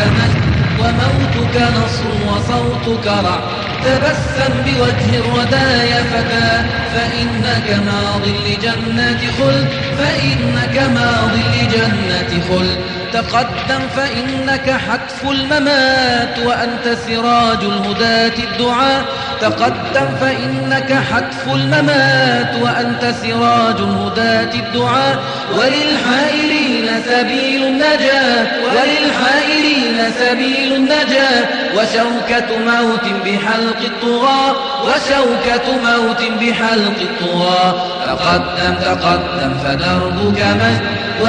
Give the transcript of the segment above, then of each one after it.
مجد وموتك نصر وصوتك رعد. تبسم بوجه الردى يا فتى فإنك ماض لجنة خلد، فإنك ماض لجنة خلد. تقدم فإنك حتف الممات وأنت سراج الهداة الدعاء. تقدم فإنك حتف الممات وأنت سراج الهداة الدعاء. وللحائرين سبيل النجاة، وللحائرين سبيل النجاة. وشوكة موت بحلق الطغاة، وشوكة موت بحلق الطغاة. تقدم تقدم فدربك مجد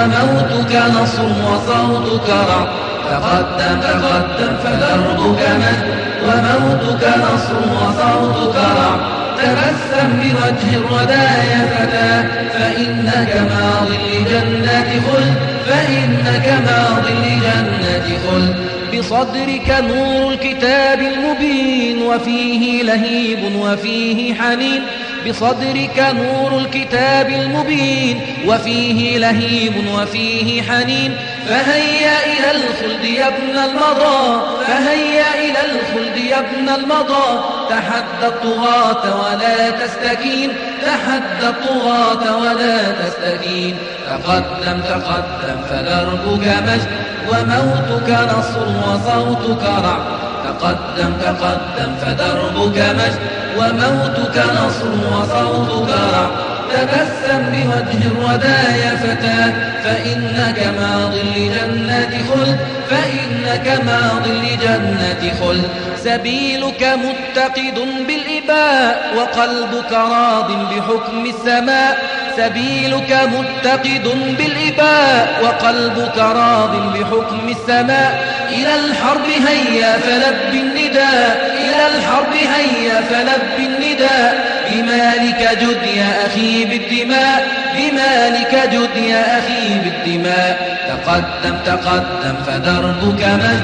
وموتك نصر وصوتك رعد. تقدم تقدم فدربك مجد وموتك نصر وصوتك رعد. تبسم بوجه الردى يا فتى فإنك ماض لجنة خلد، فإنك ماض لجنة خلد. بصدرك نور الكتاب المبين وفيه لهيب وفيه حنين. بصدرك نور الكتاب المبين وفيه لهيب وفيه حنين. فهيا إلى الخلد يا ابن المضى، فهيا إلى الخلد يا ابن المضى. تحدى الطغاة ولا تستكين، تحدى الطغاة ولا تستكين. تقدم تقدم فدربك مجد وموتك نصر وصوتك رعد. تقدم تقدم فدربك مجد وموتك نصر وصوتك رعد. تبسم بوجه الردى يا فتى فإنك ماض لجنة خلد، فإنك ماض لجنة خلد. سبيلك متقد بالإباء وقلبك راض بحكم السماء. سبيلك متقد بالإباء وقلبك راض بحكم السماء. إلى الحرب هيا فلب النداء، إلى الحرب هيا فلب النداء. بمالك جد يا أخي بالدماء، بمالك جد يا أخي بالدماء. تقدم تقدم فدربك مجد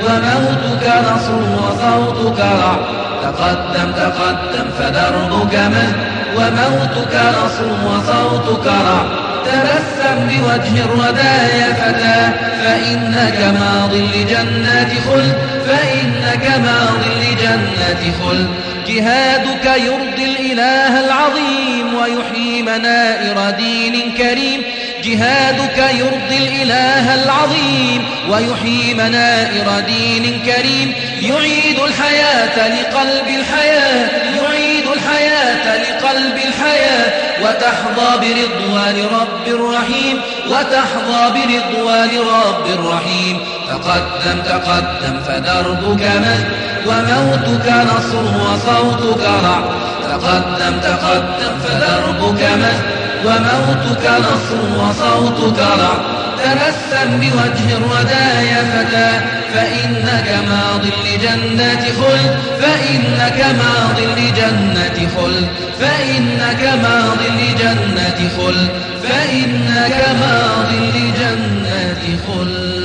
وموتك نصر وصوتك رعد. تقدم تقدم فدربك مجد وموتك نصر وصوتك رعد. تبسم بوجه الردى يا فتى فإنك ماض لجنة خلد، فإنك ماض لجنة خلد. جهادك يرضي الإله العظيم ويحيي منائر دين كريم. جهادك يرضي الإله العظيم ويحيي منائر دين كريم. يعيد الحياة لقلب الحياة، يعيد الحياة لقلب الحياة. وتحظى برضوان رب رحيم، وتحظى برضوان رب رحيم. تقدم تقدم فدربك مجد وموتك نصر وصوتك رعد. تقدم تقدم فدربك مجد وموتك نصر وصوتك رعد. تبسم بوجه الردى يا فتى فإنك ماض لجنة خلد، فإنك ماض لجنة خلد. فإنك ماض لجنة خلد، فإنك ماض لجنة خلد.